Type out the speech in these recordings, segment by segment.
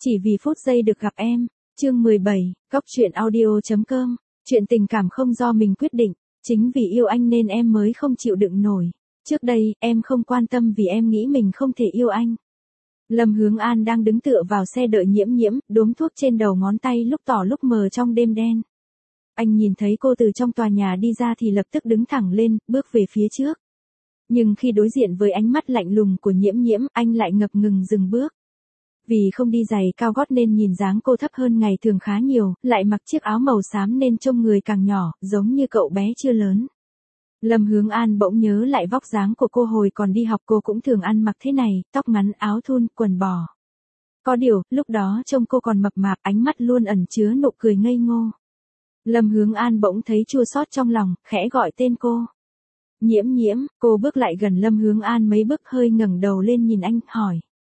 Chỉ vì phút giây được gặp em. Chương 17, Góc truyện audio.com. Chuyện tình cảm không do mình quyết định, chính vì yêu anh nên em mới không chịu đựng nổi. Trước đây, em không quan tâm vì em nghĩ mình không thể yêu anh. Lâm Hướng An đang đứng tựa vào xe đợi Nhiễm Nhiễm, đốm thuốc trên đầu ngón tay lúc tỏ lúc mờ trong đêm đen. Anh nhìn thấy cô từ trong tòa nhà đi ra thì lập tức đứng thẳng lên, bước về phía trước. Nhưng khi đối diện với ánh mắt lạnh lùng của Nhiễm Nhiễm, anh lại ngập ngừng dừng bước. Vì không đi giày cao gót nên nhìn dáng cô thấp hơn ngày thường khá nhiều, lại mặc chiếc áo màu xám nên trông người càng nhỏ, giống như cậu bé chưa lớn. Lâm Hướng An bỗng nhớ lại vóc dáng của cô hồi còn đi học, cô cũng thường ăn mặc thế này, tóc ngắn, áo thun, quần bò. Có điều, lúc đó trông cô còn mập mạp, ánh mắt luôn ẩn chứa nụ cười ngây ngô. Lâm Hướng An bỗng thấy chua xót trong lòng, khẽ gọi tên cô. Nhiễm Nhiễm, cô bước lại gần Lâm Hướng An mấy bước, hơi ngẩng đầu lên nhìn anh, hỏi.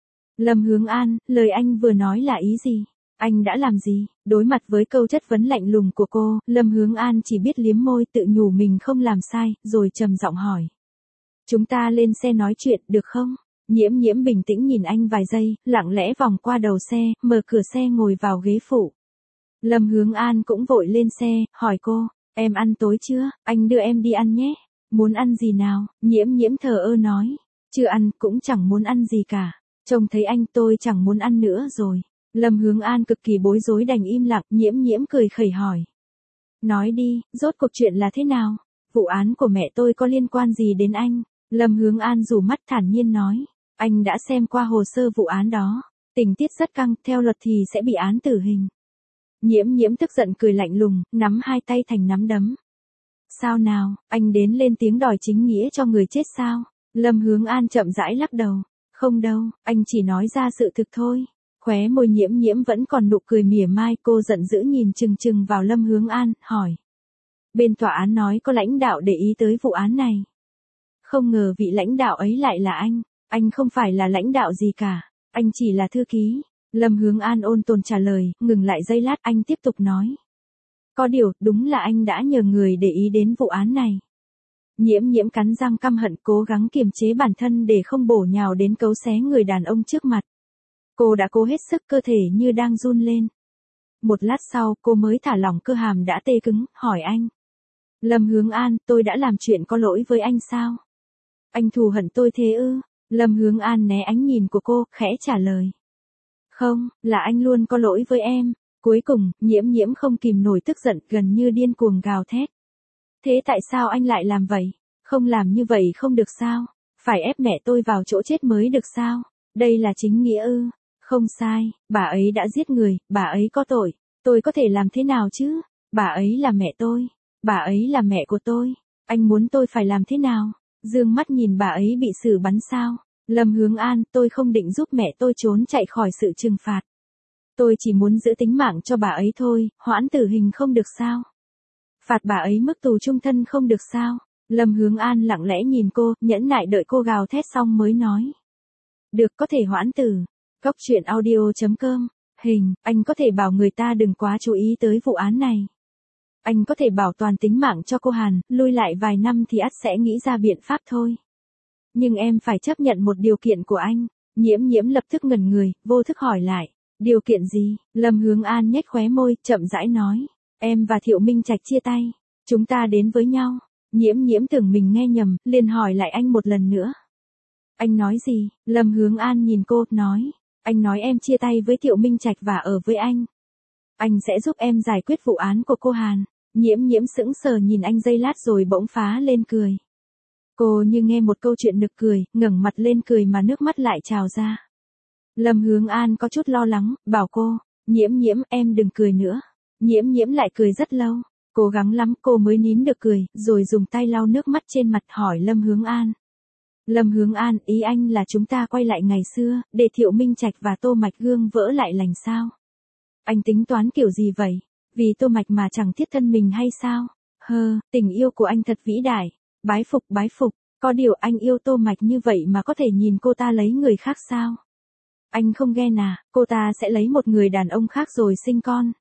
Lâm Hướng An, lời anh vừa nói là ý gì? Anh đã làm gì? Đối mặt với câu chất vấn lạnh lùng của cô, Lâm Hướng An chỉ biết liếm môi tự nhủ mình không làm sai, rồi trầm giọng hỏi. Chúng ta lên xe nói chuyện, được không? Nhiễm Nhiễm bình tĩnh nhìn anh vài giây, lặng lẽ vòng qua đầu xe, mở cửa xe ngồi vào ghế phụ. Lâm Hướng An cũng vội lên xe, hỏi cô, em ăn tối chưa? Anh đưa em đi ăn nhé. Muốn ăn gì nào? Nhiễm Nhiễm thờ ơ nói. Chưa ăn, cũng chẳng muốn ăn gì cả. Trông thấy anh tôi chẳng muốn ăn nữa rồi. Lâm Hướng An cực kỳ bối rối đành im lặng. Nhiễm Nhiễm cười khẩy hỏi. Nói đi, rốt cuộc chuyện là thế nào? Vụ án của mẹ tôi có liên quan gì đến anh? Lâm Hướng An rủ mắt thản nhiên nói. Anh đã xem qua hồ sơ vụ án đó. Tình tiết rất căng, theo luật thì sẽ bị án tử hình. Nhiễm Nhiễm tức giận cười lạnh lùng, nắm hai tay thành nắm đấm. Sao nào, anh đến lên tiếng đòi chính nghĩa cho người chết sao? Lâm Hướng An chậm rãi lắc đầu. Không đâu, anh chỉ nói ra sự thực thôi. Khóe môi Nhiễm Nhiễm vẫn còn nụ cười mỉa mai, cô giận dữ nhìn chừng chừng vào Lâm Hướng An, hỏi. Bên tòa án nói có lãnh đạo để ý tới vụ án này. Không ngờ vị lãnh đạo ấy lại là anh không phải là lãnh đạo gì cả, anh chỉ là thư ký. Lâm Hướng An ôn tồn trả lời, ngừng lại giây lát anh tiếp tục nói. Có điều, đúng là anh đã nhờ người để ý đến vụ án này. Nhiễm Nhiễm cắn răng căm hận, cố gắng kiềm chế bản thân để không bổ nhào đến cấu xé người đàn ông trước mặt. Cô đã cố hết sức, cơ thể như đang run lên. Một lát sau, cô mới thả lỏng cơ hàm đã tê cứng, hỏi anh. Lâm Hướng An, tôi đã làm chuyện có lỗi với anh sao? Anh thù hận tôi thế ư? Lâm Hướng An né ánh nhìn của cô, khẽ trả lời. Không, là anh luôn có lỗi với em. Cuối cùng, Nhiễm Nhiễm không kìm nổi tức giận, gần như điên cuồng gào thét. Thế tại sao anh lại làm vậy? Không làm như vậy không được sao? Phải ép mẹ tôi vào chỗ chết mới được sao? Đây là chính nghĩa ư? Không sai, bà ấy đã giết người, bà ấy có tội. Tôi có thể làm thế nào chứ? Bà ấy là mẹ tôi. Bà ấy là mẹ của tôi. Anh muốn tôi phải làm thế nào? Dương mắt nhìn bà ấy bị xử bắn sao? Lâm Hướng An, tôi không định giúp mẹ tôi trốn chạy khỏi sự trừng phạt. Tôi chỉ muốn giữ tính mạng cho bà ấy thôi, hoãn tử hình không được sao? Phạt bà ấy mức tù chung thân không được sao? Lâm Hướng An lặng lẽ nhìn cô, nhẫn nại đợi cô gào thét xong mới nói. Được, có thể hoãn tử. Góc truyện audio.com. Hình, anh có thể bảo người ta đừng quá chú ý tới vụ án này. Anh có thể bảo toàn tính mạng cho cô Hàn, lui lại vài năm thì ắt sẽ nghĩ ra biện pháp thôi. Nhưng em phải chấp nhận một điều kiện của anh. Nhiễm Nhiễm lập tức ngẩn người, vô thức hỏi lại. Điều kiện gì? Lâm Hướng An nhếch khóe môi, chậm rãi nói. Em và Thiệu Minh Trạch chia tay. Chúng ta đến với nhau. Nhiễm Nhiễm tưởng mình nghe nhầm, liền hỏi lại anh một lần nữa. Anh nói gì? Lâm Hướng An nhìn cô, nói. Anh nói em chia tay với Thiệu Minh Trạch và ở với anh. Anh sẽ giúp em giải quyết vụ án của cô Hàn. Nhiễm Nhiễm sững sờ nhìn anh giây lát rồi bỗng phá lên cười. Cô như nghe một câu chuyện nực cười, ngẩng mặt lên cười mà nước mắt lại trào ra. Lâm Hướng An có chút lo lắng, bảo cô. Nhiễm Nhiễm, em đừng cười nữa. Nhiễm Nhiễm lại cười rất lâu. Cố gắng lắm cô mới nín được cười, rồi dùng tay lau nước mắt trên mặt hỏi Lâm Hướng An. Lâm Hướng An, ý anh là chúng ta quay lại ngày xưa, để Thiệu Minh Trạch và Tô Mạch Gương vỡ lại lành sao? Anh tính toán kiểu gì vậy? Vì Tô Mạch mà chẳng thiết thân mình hay sao? Tình yêu của anh thật vĩ đại. Bái phục, bái phục. Có điều anh yêu Tô Mạch như vậy mà có thể nhìn cô ta lấy người khác sao? Anh không ghen à, cô ta sẽ lấy một người đàn ông khác rồi sinh con.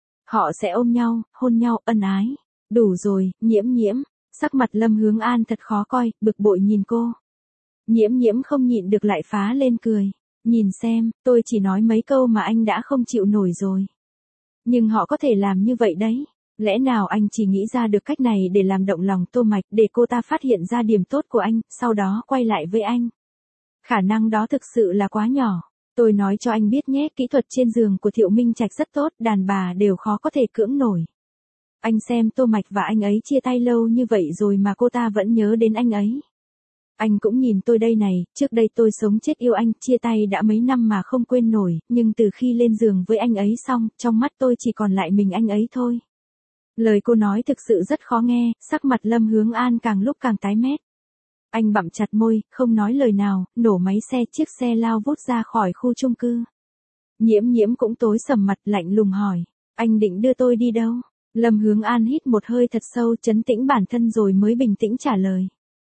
Họ sẽ ôm nhau, hôn nhau, ân ái. Đủ rồi, Nhiễm Nhiễm. Sắc mặt Lâm Hướng An thật khó coi, bực bội nhìn cô. Nhiễm Nhiễm không nhịn được lại phá lên cười. Nhìn xem, tôi chỉ nói mấy câu mà anh đã không chịu nổi rồi. Nhưng họ có thể làm như vậy đấy. Lẽ nào anh chỉ nghĩ ra được cách này để làm động lòng Tô Mạch, để cô ta phát hiện ra điểm tốt của anh, sau đó quay lại với anh? Khả năng đó thực sự là quá nhỏ. Tôi nói cho anh biết nhé, kỹ thuật trên giường của Thiệu Minh Trạch rất tốt, đàn bà đều khó có thể cưỡng nổi. Anh xem Tô Mạch và anh ấy chia tay lâu như vậy rồi mà cô ta vẫn nhớ đến anh ấy. Anh cũng nhìn tôi đây này, trước đây tôi sống chết yêu anh, chia tay đã mấy năm mà không quên nổi, nhưng từ khi lên giường với anh ấy xong, trong mắt tôi chỉ còn lại mình anh ấy thôi. Lời cô nói thực sự rất khó nghe, sắc mặt Lâm Hướng An càng lúc càng tái mét. Anh bặm chặt môi, không nói lời nào, nổ máy xe, chiếc xe lao vút ra khỏi khu chung cư. Nhiễm Nhiễm cũng tối sầm mặt, lạnh lùng hỏi, anh định đưa tôi đi đâu? Lâm Hướng An hít một hơi thật sâu, trấn tĩnh bản thân rồi mới bình tĩnh trả lời.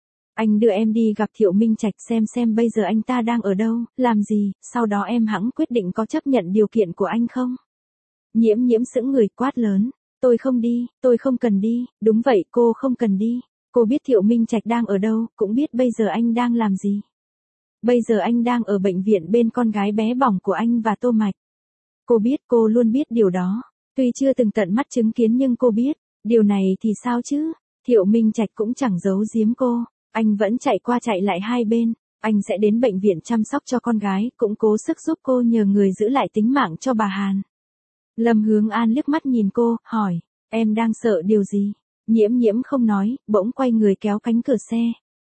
Anh đưa em đi gặp Thiệu Minh Trạch xem bây giờ anh ta đang ở đâu, làm gì, sau đó em hẵng quyết định có chấp nhận điều kiện của anh không? Nhiễm Nhiễm sững người quát lớn. Tôi không đi, tôi không cần đi, đúng vậy cô không cần đi. Cô biết Thiệu Minh Trạch đang ở đâu, cũng biết bây giờ anh đang làm gì. Bây giờ anh đang ở bệnh viện bên con gái bé bỏng của anh và Tô Mạch. Cô biết, cô luôn biết điều đó. Tuy chưa từng tận mắt chứng kiến nhưng cô biết. Điều này thì sao chứ? Thiệu Minh Trạch cũng chẳng giấu giếm cô. Anh vẫn chạy qua chạy lại hai bên. Anh sẽ đến bệnh viện chăm sóc cho con gái, cũng cố sức giúp cô nhờ người giữ lại tính mạng cho bà Hàn. Lâm Hướng An liếc mắt nhìn cô, hỏi, em đang sợ điều gì? Nhiễm Nhiễm không nói, bỗng quay người kéo cánh cửa xe.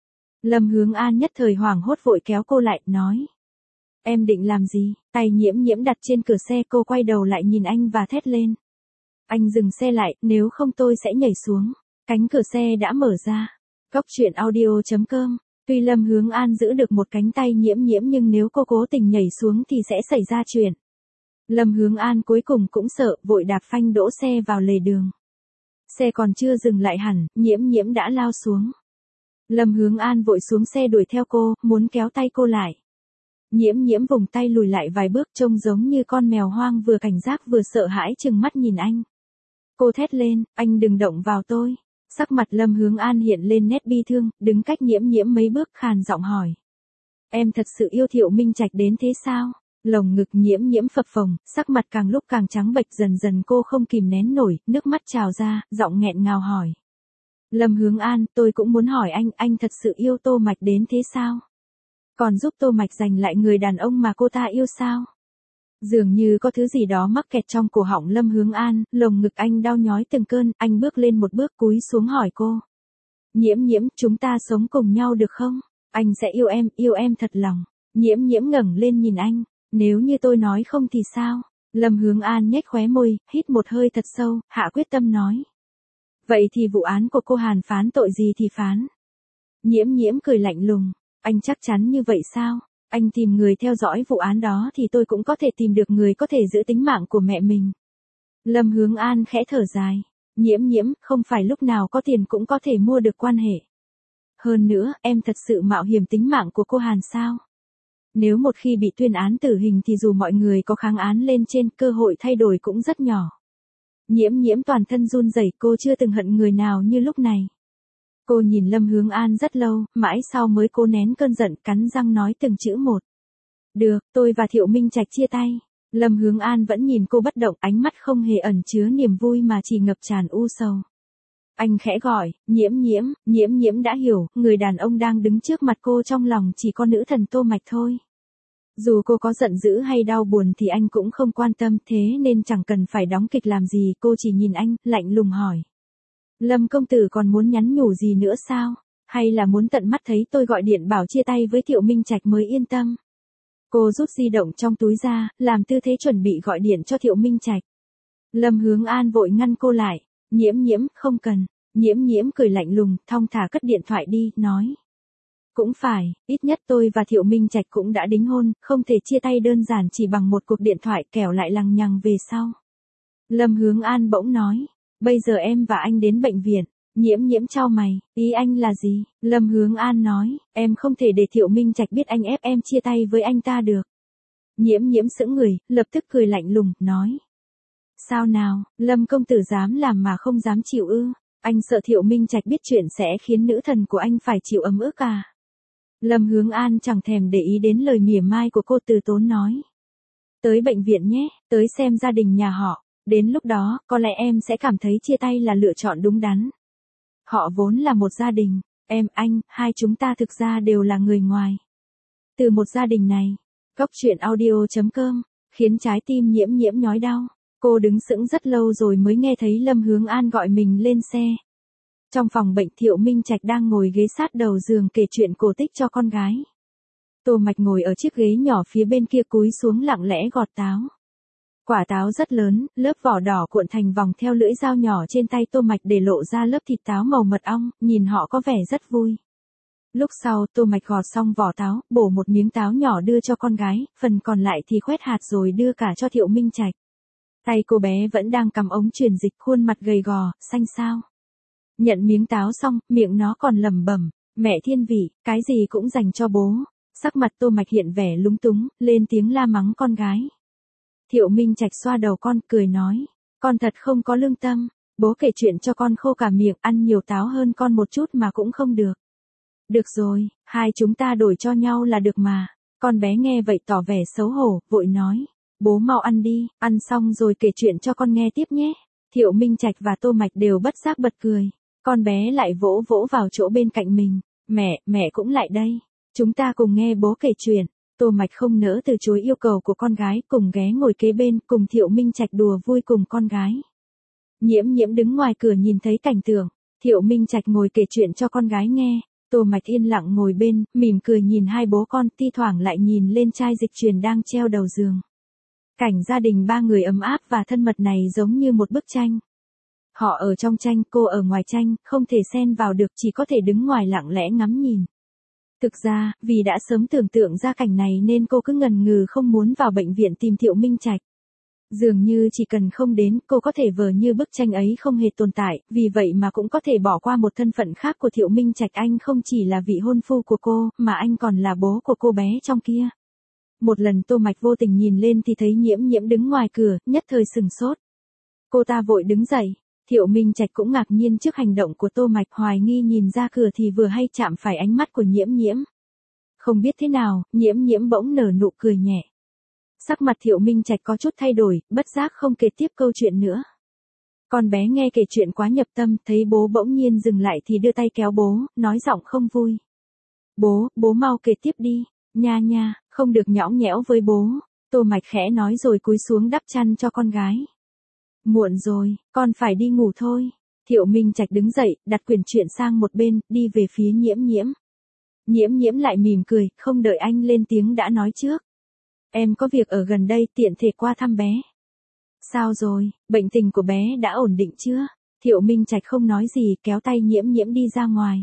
Lâm Hướng An nhất thời hoảng hốt vội kéo cô lại, nói. Em định làm gì? Tay Nhiễm Nhiễm đặt trên cửa xe, cô quay đầu lại nhìn anh và thét lên. Anh dừng xe lại, nếu không tôi sẽ nhảy xuống. Cánh cửa xe đã mở ra. Cóc truyện audio.com. Tuy Lâm Hướng An giữ được một cánh tay Nhiễm Nhiễm nhưng nếu cô cố tình nhảy xuống thì sẽ xảy ra chuyện. Lâm Hướng An cuối cùng cũng sợ, vội đạp phanh đỗ xe vào lề đường. Xe còn chưa dừng lại hẳn, Nhiễm Nhiễm đã lao xuống. Lâm Hướng An vội xuống xe đuổi theo cô, muốn kéo tay cô lại. Nhiễm Nhiễm vùng tay lùi lại vài bước, trông giống như con mèo hoang vừa cảnh giác vừa sợ hãi trừng mắt nhìn anh. Cô thét lên, anh đừng động vào tôi. Sắc mặt Lâm Hướng An hiện lên nét bi thương, đứng cách Nhiễm Nhiễm mấy bước khàn giọng hỏi. Em thật sự yêu Thiệu Minh Trạch đến thế sao? Lồng ngực Nhiễm Nhiễm phập phồng, sắc mặt càng lúc càng trắng bệch, dần dần cô không kìm nén nổi, nước mắt trào ra, giọng nghẹn ngào hỏi. Lâm Hướng An, tôi cũng muốn hỏi anh thật sự yêu Tô Mạch đến thế sao? Còn giúp Tô Mạch giành lại người đàn ông mà cô ta yêu sao? Dường như có thứ gì đó mắc kẹt trong cổ họng Lâm Hướng An, lồng ngực anh đau nhói từng cơn, anh bước lên một bước cúi xuống hỏi cô. Nhiễm Nhiễm, chúng ta sống cùng nhau được không? Anh sẽ yêu em thật lòng. Nhiễm Nhiễm ngẩng lên nhìn anh. Nếu như tôi nói không thì sao? Lâm Hướng An nhếch khóe môi, hít một hơi thật sâu, hạ quyết tâm nói. Vậy thì vụ án của cô Hàn phán tội gì thì phán. Nhiễm Nhiễm cười lạnh lùng. Anh chắc chắn như vậy sao? Anh tìm người theo dõi vụ án đó thì tôi cũng có thể tìm được người có thể giữ tính mạng của mẹ mình. Lâm Hướng An khẽ thở dài. Nhiễm Nhiễm, không phải lúc nào có tiền cũng có thể mua được quan hệ. Hơn nữa, em thật sự mạo hiểm tính mạng của cô Hàn sao? Nếu một khi bị tuyên án tử hình thì dù mọi người có kháng án lên trên, cơ hội thay đổi cũng rất nhỏ. Nhiễm Nhiễm toàn thân run rẩy, cô chưa từng hận người nào như lúc này. Cô nhìn Lâm Hướng An rất lâu, mãi sau mới cố nén cơn giận, cắn răng nói từng chữ một. Được, tôi và Thiệu Minh Trạch chia tay. Lâm Hướng An vẫn nhìn cô bất động, ánh mắt không hề ẩn chứa niềm vui mà chỉ ngập tràn u sầu. Anh khẽ gọi, Nhiễm Nhiễm. Nhiễm Nhiễm đã hiểu, người đàn ông đang đứng trước mặt cô trong lòng chỉ có nữ thần Tô Mạch thôi. Dù cô có giận dữ hay đau buồn thì anh cũng không quan tâm, thế nên chẳng cần phải đóng kịch làm gì, cô chỉ nhìn anh, lạnh lùng hỏi. Lâm công tử còn muốn nhắn nhủ gì nữa sao? Hay là muốn tận mắt thấy tôi gọi điện bảo chia tay với Thiệu Minh Trạch mới yên tâm? Cô rút di động trong túi ra, làm tư thế chuẩn bị gọi điện cho Thiệu Minh Trạch. Lâm Hướng An vội ngăn cô lại. Nhiễm Nhiễm, không cần. Nhiễm Nhiễm cười lạnh lùng, thong thả cất điện thoại đi, nói. Cũng phải, ít nhất tôi và Thiệu Minh Trạch cũng đã đính hôn, không thể chia tay đơn giản chỉ bằng một cuộc điện thoại kẻo lại lằng nhằng về sau. Lâm Hướng An bỗng nói. Bây giờ em và anh đến bệnh viện. Nhiễm Nhiễm chau mày, ý anh là gì? Lâm Hướng An nói, em không thể để Thiệu Minh Trạch biết anh ép em chia tay với anh ta được. Nhiễm Nhiễm sững người, lập tức cười lạnh lùng, nói. Sao nào, Lâm công tử dám làm mà không dám chịu ư? Anh sợ Thiệu Minh Trạch biết chuyện sẽ khiến nữ thần của anh phải chịu ấm ức à? Lâm Hướng An chẳng thèm để ý đến lời mỉa mai của cô Từ Tốn nói. Tới bệnh viện nhé, tới xem gia đình nhà họ, đến lúc đó, có lẽ em sẽ cảm thấy chia tay là lựa chọn đúng đắn. Họ vốn là một gia đình, em, anh, hai chúng ta thực ra đều là người ngoài. Từ một gia đình này, Góc Chuyện Audio.com, khiến trái tim Nhiễm Nhiễm nhói đau. Cô đứng sững rất lâu rồi mới nghe thấy Lâm Hướng An gọi mình lên xe. Trong phòng bệnh Thiệu Minh Trạch đang ngồi ghế sát đầu giường kể chuyện cổ tích cho con gái. Tô Mạch ngồi ở chiếc ghế nhỏ phía bên kia cúi xuống lặng lẽ gọt táo. Quả táo rất lớn, lớp vỏ đỏ cuộn thành vòng theo lưỡi dao nhỏ trên tay Tô Mạch để lộ ra lớp thịt táo màu mật ong, nhìn họ có vẻ rất vui. Lúc sau Tô Mạch gọt xong vỏ táo, bổ một miếng táo nhỏ đưa cho con gái, phần còn lại thì khoét hạt rồi đưa cả cho Thiệu Minh Trạch. Tay cô bé vẫn đang cầm ống truyền dịch, khuôn mặt gầy gò, xanh xao. Nhận miếng táo xong, miệng nó còn lẩm bẩm, mẹ thiên vị, cái gì cũng dành cho bố. Sắc mặt Tô Mạch hiện vẻ lúng túng, lên tiếng la mắng con gái. Thiệu Minh Trạch xoa đầu con, cười nói, con thật không có lương tâm, bố kể chuyện cho con khô cả miệng, ăn nhiều táo hơn con một chút mà cũng không được. Được rồi, hai chúng ta đổi cho nhau là được mà. Con bé nghe vậy tỏ vẻ xấu hổ, vội nói, bố mau ăn đi, ăn xong rồi kể chuyện cho con nghe tiếp nhé. Thiệu Minh Trạch và Tô Mạch đều bất giác bật cười, con bé lại vỗ vỗ vào chỗ bên cạnh mình, mẹ cũng lại đây, chúng ta cùng nghe bố kể chuyện. Tô Mạch không nỡ từ chối yêu cầu của con gái, cùng ghé ngồi kế bên, cùng Thiệu Minh Trạch đùa vui cùng con gái. Nhiễm Nhiễm đứng ngoài cửa nhìn thấy cảnh tượng, Thiệu Minh Trạch ngồi kể chuyện cho con gái nghe, Tô Mạch yên lặng ngồi bên, mỉm cười nhìn hai bố con, thi thoảng lại nhìn lên chai dịch truyền đang treo đầu giường. Cảnh gia đình ba người ấm áp và thân mật này giống như một bức tranh. Họ ở trong tranh, cô ở ngoài tranh, không thể xen vào được, chỉ có thể đứng ngoài lặng lẽ ngắm nhìn. Thực ra, vì đã sớm tưởng tượng ra cảnh này nên cô cứ ngần ngừ không muốn vào bệnh viện tìm Thiệu Minh Trạch. Dường như chỉ cần không đến, cô có thể vờ như bức tranh ấy không hề tồn tại, vì vậy mà cũng có thể bỏ qua một thân phận khác của Thiệu Minh Trạch. Anh không chỉ là vị hôn phu của cô, mà anh còn là bố của cô bé trong kia. Một lần Tô Mạch vô tình nhìn lên thì thấy Nhiễm Nhiễm đứng ngoài cửa, nhất thời sừng sốt. Cô ta vội đứng dậy. Thiệu Minh Trạch cũng ngạc nhiên trước hành động của Tô Mạch, hoài nghi nhìn ra cửa thì vừa hay chạm phải ánh mắt của Nhiễm Nhiễm. Không biết thế nào, Nhiễm Nhiễm bỗng nở nụ cười nhẹ. Sắc mặt Thiệu Minh Trạch có chút thay đổi, bất giác không kể tiếp câu chuyện nữa. Con bé nghe kể chuyện quá nhập tâm, thấy bố bỗng nhiên dừng lại thì đưa tay kéo bố, nói giọng không vui. Bố mau kể tiếp đi, nha, không được nhõng nhẽo với bố. Tô Mạch khẽ nói rồi cúi xuống đắp chăn cho con gái. Muộn rồi, con phải đi ngủ thôi. Thiệu Minh Trạch đứng dậy, đặt quyển truyện sang một bên, đi về phía Nhiễm Nhiễm. Nhiễm Nhiễm lại mỉm cười, không đợi anh lên tiếng đã nói trước. Em có việc ở gần đây, tiện thể qua thăm bé. Sao rồi, bệnh tình của bé đã ổn định chưa? Thiệu Minh Trạch không nói gì, kéo tay Nhiễm Nhiễm đi ra ngoài.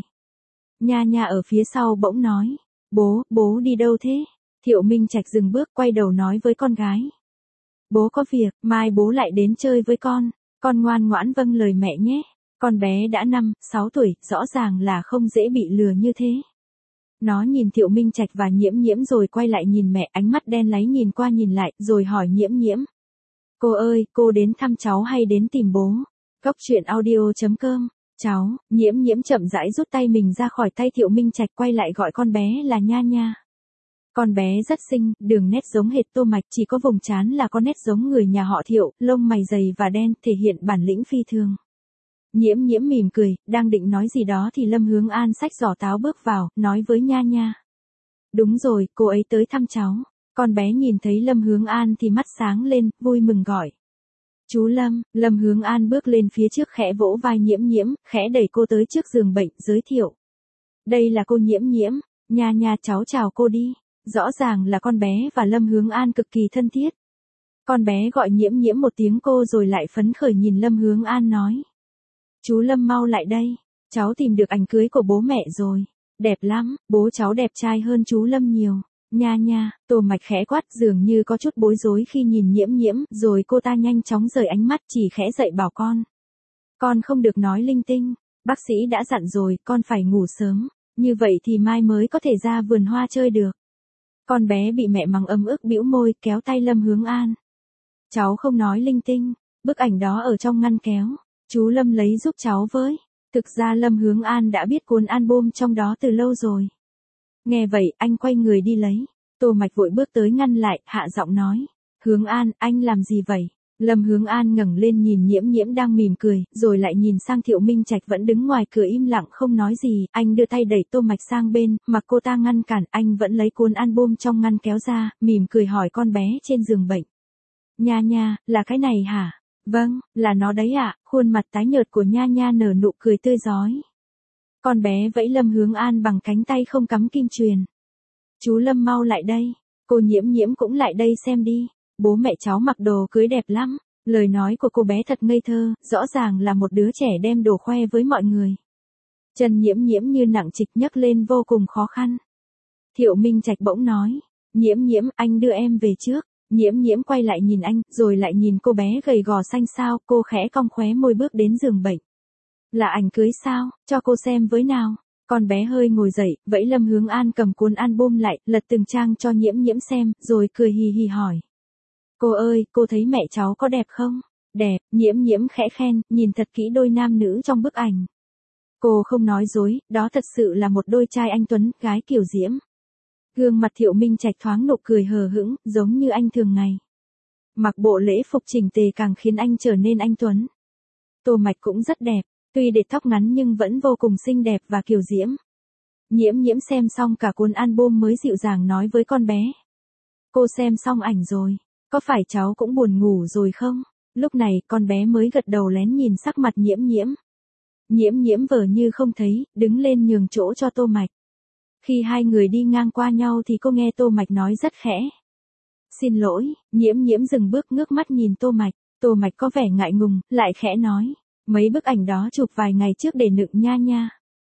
Nha ở phía sau bỗng nói, bố đi đâu thế? Thiệu Minh Trạch dừng bước, quay đầu nói với con gái. Bố có việc, mai bố lại đến chơi với con ngoan ngoãn vâng lời mẹ nhé. Con bé đã 5-6 tuổi, rõ ràng là không dễ bị lừa như thế. Nó nhìn Thiệu Minh Trạch và Nhiễm Nhiễm rồi quay lại nhìn mẹ, ánh mắt đen láy nhìn qua nhìn lại, rồi hỏi Nhiễm Nhiễm. Cô ơi, cô đến thăm cháu hay đến tìm bố? Góc Chuyện Audio.com, cháu. Nhiễm Nhiễm chậm rãi rút tay mình ra khỏi tay Thiệu Minh Trạch, quay lại gọi con bé là Nha. Con bé rất xinh, đường nét giống hệt Tô Mạch, chỉ có vùng trán là có nét giống người nhà họ Thiệu, lông mày dày và đen, thể hiện bản lĩnh phi thường. Nhiễm Nhiễm mỉm cười, đang định nói gì đó thì Lâm Hướng An xách giỏ táo bước vào, nói với Nha. Đúng rồi, cô ấy tới thăm cháu. Con bé nhìn thấy Lâm Hướng An thì mắt sáng lên, vui mừng gọi. Chú Lâm. Lâm Hướng An bước lên phía trước khẽ vỗ vai Nhiễm Nhiễm, khẽ đẩy cô tới trước giường bệnh, giới thiệu. Đây là cô Nhiễm Nhiễm. Nha, cháu chào cô đi. Rõ ràng là con bé và Lâm Hướng An cực kỳ thân thiết. Con bé gọi Nhiễm Nhiễm một tiếng cô rồi lại phấn khởi nhìn Lâm Hướng An nói. Chú Lâm mau lại đây, cháu tìm được ảnh cưới của bố mẹ rồi. Đẹp lắm, bố cháu đẹp trai hơn chú Lâm nhiều. Nha, Tô Mạch khẽ quát, dường như có chút bối rối khi nhìn Nhiễm Nhiễm, rồi cô ta nhanh chóng rời ánh mắt, chỉ khẽ dạy bảo con. Con không được nói linh tinh, bác sĩ đã dặn rồi, con phải ngủ sớm, như vậy thì mai mới có thể ra vườn hoa chơi được. Con bé bị mẹ mắng ấm ức bĩu môi, kéo tay Lâm Hướng An. Cháu không nói linh tinh, bức ảnh đó ở trong ngăn kéo, chú Lâm lấy giúp cháu với. Thực ra Lâm Hướng An đã biết cuốn album trong đó từ lâu rồi. Nghe vậy, anh quay người đi lấy. Tô Mạch vội bước tới ngăn lại, hạ giọng nói. Hướng An, anh làm gì vậy? Lâm Hướng An ngẩng lên nhìn Nhiễm Nhiễm đang mỉm cười, rồi lại nhìn sang Thiệu Minh Trạch vẫn đứng ngoài cửa im lặng không nói gì, anh đưa tay đẩy Tô Mạch sang bên, mặc cô ta ngăn cản, anh vẫn lấy cuốn album trong ngăn kéo ra, mỉm cười hỏi con bé trên giường bệnh. Nha Nha, là cái này hả? Vâng, là nó đấy ạ, khuôn mặt tái nhợt của Nha Nha nở nụ cười tươi rói. Con bé vẫy Lâm Hướng An bằng cánh tay không cắm kim truyền. Chú Lâm mau lại đây, cô Nhiễm Nhiễm cũng lại đây xem đi. Bố mẹ cháu mặc đồ cưới đẹp lắm. Lời nói của cô bé thật ngây thơ, rõ ràng là một đứa trẻ đem đồ khoe với mọi người. Chân Nhiễm Nhiễm như nặng trịch nhấc lên vô cùng khó khăn. Thiệu Minh Trạch bỗng nói. Nhiễm Nhiễm, anh đưa em về trước. Nhiễm Nhiễm quay lại nhìn anh, rồi lại nhìn cô bé gầy gò xanh xao, cô khẽ cong khóe môi bước đến giường bệnh. Là ảnh cưới sao, cho cô xem với nào. Con bé hơi ngồi dậy, vẫy Lâm Hướng An cầm cuốn album lại, lật từng trang cho Nhiễm Nhiễm xem, rồi cười hì hì hỏi. Cô ơi, cô thấy mẹ cháu có đẹp không? Đẹp, Nhiễm Nhiễm khẽ khen, nhìn thật kỹ đôi nam nữ trong bức ảnh. Cô không nói dối, đó thật sự là một đôi trai anh tuấn, gái kiểu diễm. Gương mặt Thiệu Minh Trạch thoáng nụ cười hờ hững, giống như anh thường ngày. Mặc bộ lễ phục chỉnh tề càng khiến anh trở nên anh tuấn. Tô Mạch cũng rất đẹp, tuy để tóc ngắn nhưng vẫn vô cùng xinh đẹp và kiều diễm. Nhiễm Nhiễm xem xong cả cuốn album mới dịu dàng nói với con bé. Cô xem xong ảnh rồi, có phải cháu cũng buồn ngủ rồi không? Lúc này con bé mới gật đầu lén nhìn sắc mặt Nhiễm Nhiễm. Nhiễm Nhiễm vờ như không thấy, đứng lên nhường chỗ cho Tô Mạch. Khi hai người đi ngang qua nhau thì cô nghe Tô Mạch nói rất khẽ. Xin lỗi, Nhiễm Nhiễm dừng bước ngước mắt nhìn Tô Mạch. Tô Mạch có vẻ ngại ngùng, lại khẽ nói. Mấy bức ảnh đó chụp vài ngày trước để nựng Nha Nha.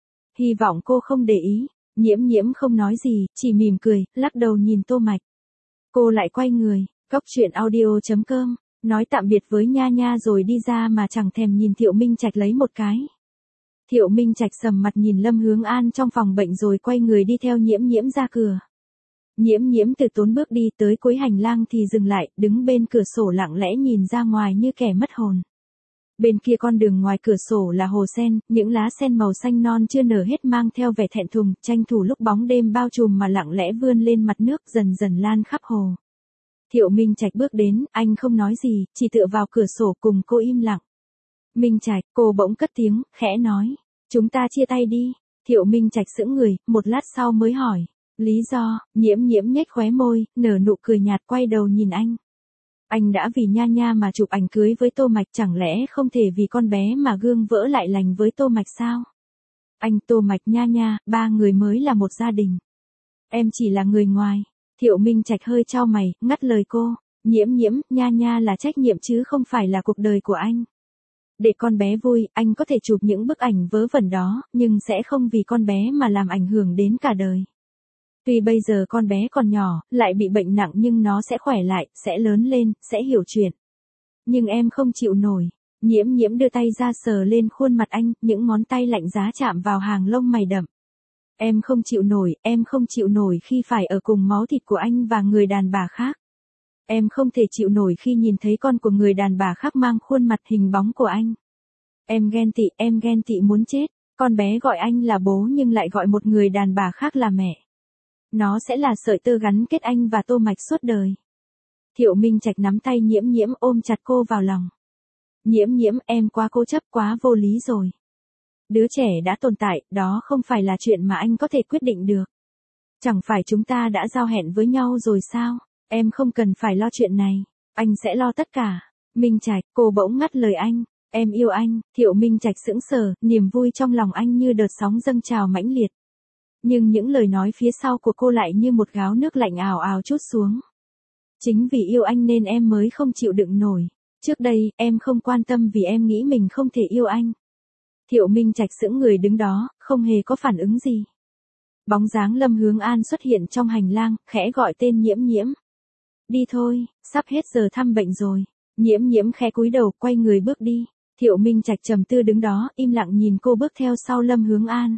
Hy vọng cô không để ý. Nhiễm Nhiễm không nói gì, chỉ mỉm cười, lắc đầu nhìn Tô Mạch. Cô lại quay người, Cóc truyện audio.com, nói tạm biệt với Nha Nha rồi đi ra mà chẳng thèm nhìn Thiệu Minh Trạch lấy một cái. Thiệu Minh Trạch sầm mặt nhìn Lâm Hướng An trong phòng bệnh rồi quay người đi theo Nhiễm Nhiễm ra cửa. Nhiễm Nhiễm từ tốn bước đi tới cuối hành lang thì dừng lại, đứng bên cửa sổ lặng lẽ nhìn ra ngoài như kẻ mất hồn. Bên kia con đường ngoài cửa sổ là hồ sen, những lá sen màu xanh non chưa nở hết mang theo vẻ thẹn thùng, tranh thủ lúc bóng đêm bao trùm mà lặng lẽ vươn lên mặt nước dần dần lan khắp hồ. Thiệu Minh Trạch bước đến, anh không nói gì, chỉ tựa vào cửa sổ cùng cô im lặng. Minh Trạch, cô bỗng cất tiếng, khẽ nói. Chúng ta chia tay đi. Thiệu Minh Trạch sững người, một lát sau mới hỏi. Lý do, Nhiễm Nhiễm nhếch khóe môi, nở nụ cười nhạt quay đầu nhìn anh. Anh đã vì Nha Nha mà chụp ảnh cưới với Tô Mạch, chẳng lẽ không thể vì con bé mà gương vỡ lại lành với Tô Mạch sao? Anh, Tô Mạch, Nha Nha, ba người mới là một gia đình. Em chỉ là người ngoài. Thiệu Minh Trạch hơi chau mày, ngắt lời cô. Nhiễm Nhiễm, Nha Nha là trách nhiệm chứ không phải là cuộc đời của anh. Để con bé vui, anh có thể chụp những bức ảnh vớ vẩn đó, nhưng sẽ không vì con bé mà làm ảnh hưởng đến cả đời. Tuy bây giờ con bé còn nhỏ, lại bị bệnh nặng nhưng nó sẽ khỏe lại, sẽ lớn lên, sẽ hiểu chuyện. Nhưng em không chịu nổi. Nhiễm Nhiễm đưa tay ra sờ lên khuôn mặt anh, những ngón tay lạnh giá chạm vào hàng lông mày đậm. Em không chịu nổi khi phải ở cùng máu thịt của anh và người đàn bà khác. Em không thể chịu nổi khi nhìn thấy con của người đàn bà khác mang khuôn mặt hình bóng của anh. Em ghen tị muốn chết. Con bé gọi anh là bố nhưng lại gọi một người đàn bà khác là mẹ. Nó sẽ là sợi tơ gắn kết anh và Tô Mạch suốt đời. Thiệu Minh Trạch nắm tay Nhiễm Nhiễm ôm chặt cô vào lòng. Nhiễm Nhiễm, em quá cố chấp, quá vô lý rồi. Đứa trẻ đã tồn tại, đó không phải là chuyện mà anh có thể quyết định được. Chẳng phải chúng ta đã giao hẹn với nhau rồi sao? Em không cần phải lo chuyện này. Anh sẽ lo tất cả. Minh Trạch, cô bỗng ngắt lời anh. Em yêu anh. Thiệu Minh Trạch sững sờ, niềm vui trong lòng anh như đợt sóng dâng trào mãnh liệt. Nhưng những lời nói phía sau của cô lại như một gáo nước lạnh ào ào trút xuống. Chính vì yêu anh nên em mới không chịu đựng nổi. Trước đây, em không quan tâm vì em nghĩ mình không thể yêu anh. Thiệu Minh Trạch sững người đứng đó, không hề có phản ứng gì. Bóng dáng Lâm Hướng An xuất hiện trong hành lang, khẽ gọi tên Nhiễm Nhiễm. Đi thôi, sắp hết giờ thăm bệnh rồi. Nhiễm Nhiễm khẽ cúi đầu, quay người bước đi. Thiệu Minh Trạch trầm tư đứng đó, im lặng nhìn cô bước theo sau Lâm Hướng An.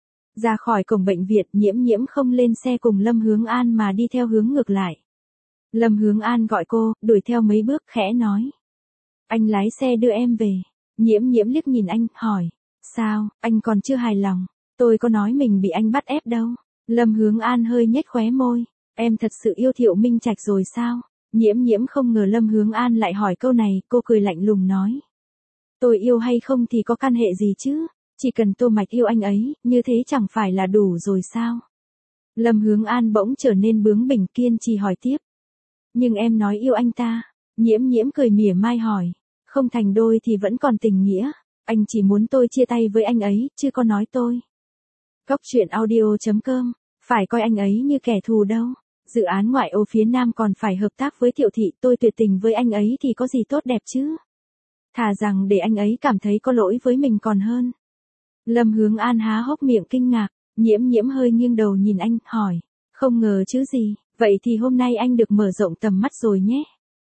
Ra khỏi cổng bệnh viện, Nhiễm Nhiễm không lên xe cùng Lâm Hướng An mà đi theo hướng ngược lại. Lâm Hướng An gọi cô, đuổi theo mấy bước, khẽ nói. Anh lái xe đưa em về. Nhiễm Nhiễm liếc nhìn anh, hỏi. Sao, anh còn chưa hài lòng? Tôi có nói mình bị anh bắt ép đâu. Lâm Hướng An hơi nhếch khóe môi. Em thật sự yêu Thiệu Minh Trạch rồi sao? Nhiễm nhiễm không ngờ Lâm Hướng An lại hỏi câu này, cô cười lạnh lùng nói. Tôi yêu hay không thì có can hệ gì chứ? Chỉ cần Tô Mạch yêu anh ấy, như thế chẳng phải là đủ rồi sao? Lâm Hướng An bỗng trở nên bướng bỉnh kiên trì hỏi tiếp. Nhưng em nói yêu anh ta. Nhiễm nhiễm cười mỉa mai hỏi. Không thành đôi thì vẫn còn tình nghĩa. Anh chỉ muốn tôi chia tay với anh ấy, chứ có nói tôi. Góc truyện audio.com. Phải coi anh ấy như kẻ thù đâu. Dự án ngoại ô phía Nam còn phải hợp tác với Thiệu Thị, tôi tuyệt tình với anh ấy thì có gì tốt đẹp chứ? Thà rằng để anh ấy cảm thấy có lỗi với mình còn hơn. Lâm Hướng An há hốc miệng kinh ngạc, nhiễm nhiễm hơi nghiêng đầu nhìn anh, hỏi. Không ngờ chứ gì, vậy thì hôm nay anh được mở rộng tầm mắt rồi nhé.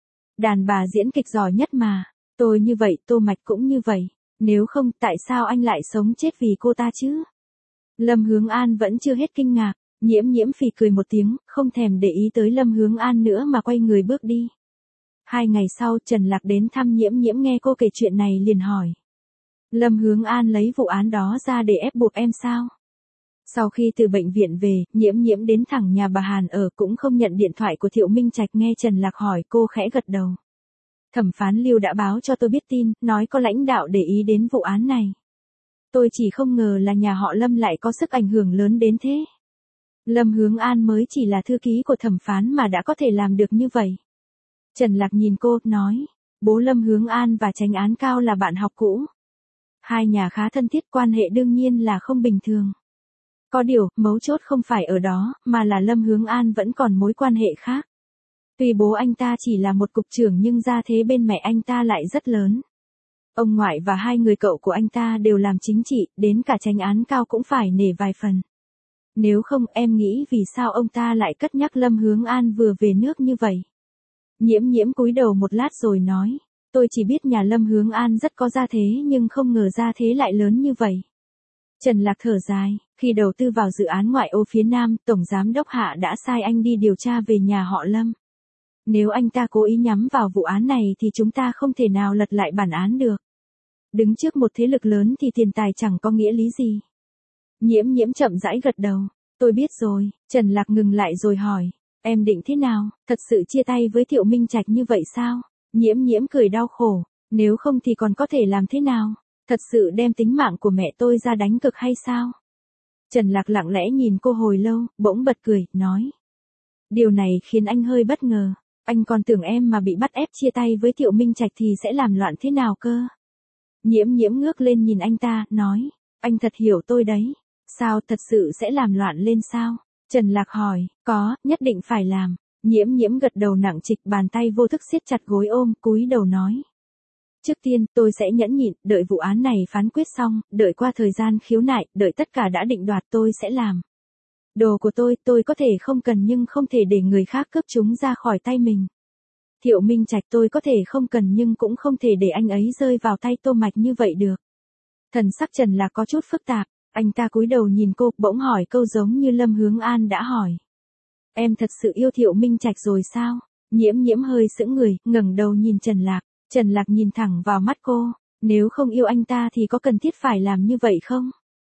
Đàn bà diễn kịch giỏi nhất mà, tôi như vậy, Tô Mạch cũng như vậy, nếu không tại sao anh lại sống chết vì cô ta chứ? Lâm Hướng An vẫn chưa hết kinh ngạc, nhiễm nhiễm phì cười một tiếng, không thèm để ý tới Lâm Hướng An nữa mà quay người bước đi. 2 ngày sau Trần Lạc đến thăm nhiễm nhiễm nghe cô kể chuyện này liền hỏi. Lâm Hướng An lấy vụ án đó ra để ép buộc em sao? Sau khi từ bệnh viện về, nhiễm nhiễm đến thẳng nhà bà Hàn ở cũng không nhận điện thoại của Thiệu Minh Trạch nghe Trần Lạc hỏi cô khẽ gật đầu. Thẩm phán Lưu đã báo cho tôi biết tin, nói có lãnh đạo để ý đến vụ án này. Tôi chỉ không ngờ là nhà họ Lâm lại có sức ảnh hưởng lớn đến thế. Lâm Hướng An mới chỉ là thư ký của thẩm phán mà đã có thể làm được như vậy. Trần Lạc nhìn cô, nói, bố Lâm Hướng An và Chánh án Cao là bạn học cũ. Hai nhà khá thân thiết, quan hệ đương nhiên là không bình thường. Có điều, mấu chốt không phải ở đó, mà là Lâm Hướng An vẫn còn mối quan hệ khác. Tuy bố anh ta chỉ là một cục trưởng nhưng gia thế bên mẹ anh ta lại rất lớn. Ông ngoại và 2 người cậu của anh ta đều làm chính trị, đến cả Chánh án Cao cũng phải nể vài phần. Nếu không em nghĩ vì sao ông ta lại cất nhắc Lâm Hướng An vừa về nước như vậy. Nhiễm nhiễm cúi đầu một lát rồi nói, tôi chỉ biết nhà Lâm Hướng An rất có gia thế nhưng không ngờ gia thế lại lớn như vậy. Trần Lạc thở dài, khi đầu tư vào dự án ngoại ô phía Nam, Tổng Giám đốc Hạ đã sai anh đi điều tra về nhà họ Lâm. Nếu anh ta cố ý nhắm vào vụ án này thì chúng ta không thể nào lật lại bản án được. Đứng trước một thế lực lớn thì tiền tài chẳng có nghĩa lý gì. Nhiễm nhiễm chậm rãi gật đầu, tôi biết rồi. Trần Lạc ngừng lại rồi hỏi, em định thế nào, thật sự chia tay với Thiệu Minh Trạch như vậy sao? Nhiễm nhiễm cười đau khổ, nếu không thì còn có thể làm thế nào? Thật sự đem tính mạng của mẹ tôi ra đánh cược hay sao? Trần Lạc lặng lẽ nhìn cô hồi lâu, bỗng bật cười, nói. Điều này khiến anh hơi bất ngờ, anh còn tưởng em mà bị bắt ép chia tay với Thiệu Minh Trạch thì sẽ làm loạn thế nào cơ? Nhiễm nhiễm ngước lên nhìn anh ta, nói, anh thật hiểu tôi đấy. Sao, thật sự sẽ làm loạn lên sao? Trần Lạc hỏi, có, nhất định phải làm. Nhiễm nhiễm gật đầu nặng trịch, bàn tay vô thức siết chặt gối ôm, cúi đầu nói. Trước tiên, tôi sẽ nhẫn nhịn, đợi vụ án này phán quyết xong, đợi qua thời gian khiếu nại, đợi tất cả đã định đoạt tôi sẽ làm. Đồ của tôi có thể không cần nhưng không thể để người khác cướp chúng ra khỏi tay mình. Thiệu Minh Trạch tôi có thể không cần nhưng cũng không thể để anh ấy rơi vào tay Tô Mạch như vậy được. Thần sắc Trần Lạc có chút phức tạp, anh ta cúi đầu nhìn cô, bỗng hỏi câu giống như Lâm Hướng An đã hỏi. Em thật sự yêu Thiệu Minh Trạch rồi sao? Nhiễm nhiễm hơi sững người, ngẩng đầu nhìn Trần Lạc. Trần Lạc nhìn thẳng vào mắt cô, nếu không yêu anh ta thì có cần thiết phải làm như vậy không?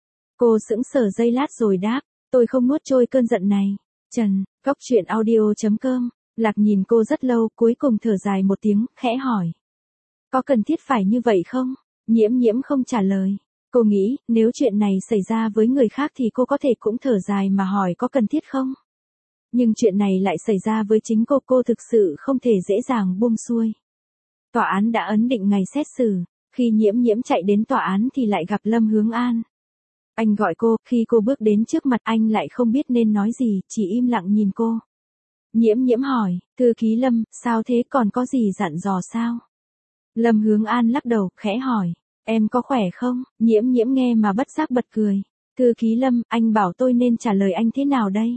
Cô sững sờ giây lát rồi đáp, tôi không nuốt trôi cơn giận này. Trần, góc truyện audio.com. Lạc nhìn cô rất lâu, cuối cùng thở dài một tiếng, khẽ hỏi. Có cần thiết phải như vậy không? Nhiễm nhiễm không trả lời. Cô nghĩ, nếu chuyện này xảy ra với người khác thì cô có thể cũng thở dài mà hỏi có cần thiết không? Nhưng chuyện này lại xảy ra với chính cô thực sự không thể dễ dàng buông xuôi. Tòa án đã ấn định ngày xét xử, khi nhiễm nhiễm chạy đến tòa án thì lại gặp Lâm Hướng An. Anh gọi cô, khi cô bước đến trước mặt anh lại không biết nên nói gì, chỉ im lặng nhìn cô. Nhiễm nhiễm hỏi, thư ký Lâm, sao thế, còn có gì dặn dò sao? Lâm Hướng An lắc đầu, khẽ hỏi, em có khỏe không? Nhiễm nhiễm nghe mà bất giác bật cười. Thư ký Lâm, anh bảo tôi nên trả lời anh thế nào đây?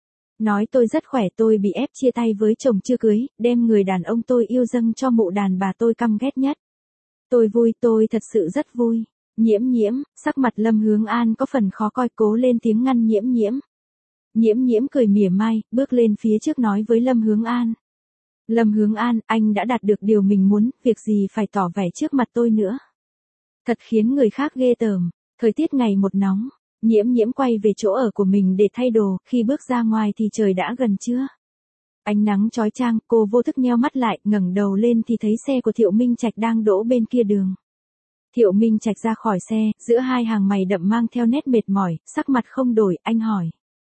Nói tôi rất khỏe, tôi bị ép chia tay với chồng chưa cưới, đem người đàn ông tôi yêu dâng cho mụ đàn bà tôi căm ghét nhất. Tôi vui, tôi thật sự rất vui. Nhiễm nhiễm, sắc mặt Lâm Hướng An có phần khó coi, cố lên tiếng ngăn nhiễm nhiễm. Nhiễm nhiễm cười mỉa mai, bước lên phía trước nói với Lâm Hướng An. Lâm Hướng An, anh đã đạt được điều mình muốn, việc gì phải tỏ vẻ trước mặt tôi nữa. Thật khiến người khác ghê tởm, thời tiết ngày một nóng. Nhiễm nhiễm quay về chỗ ở của mình để thay đồ, khi bước ra ngoài thì trời đã gần trưa. Ánh nắng chói chang, cô vô thức nheo mắt lại, ngẩng đầu lên thì thấy xe của Thiệu Minh Trạch đang đỗ bên kia đường. Thiệu Minh Trạch ra khỏi xe, giữa hai hàng mày đậm mang theo nét mệt mỏi, sắc mặt không đổi, anh hỏi.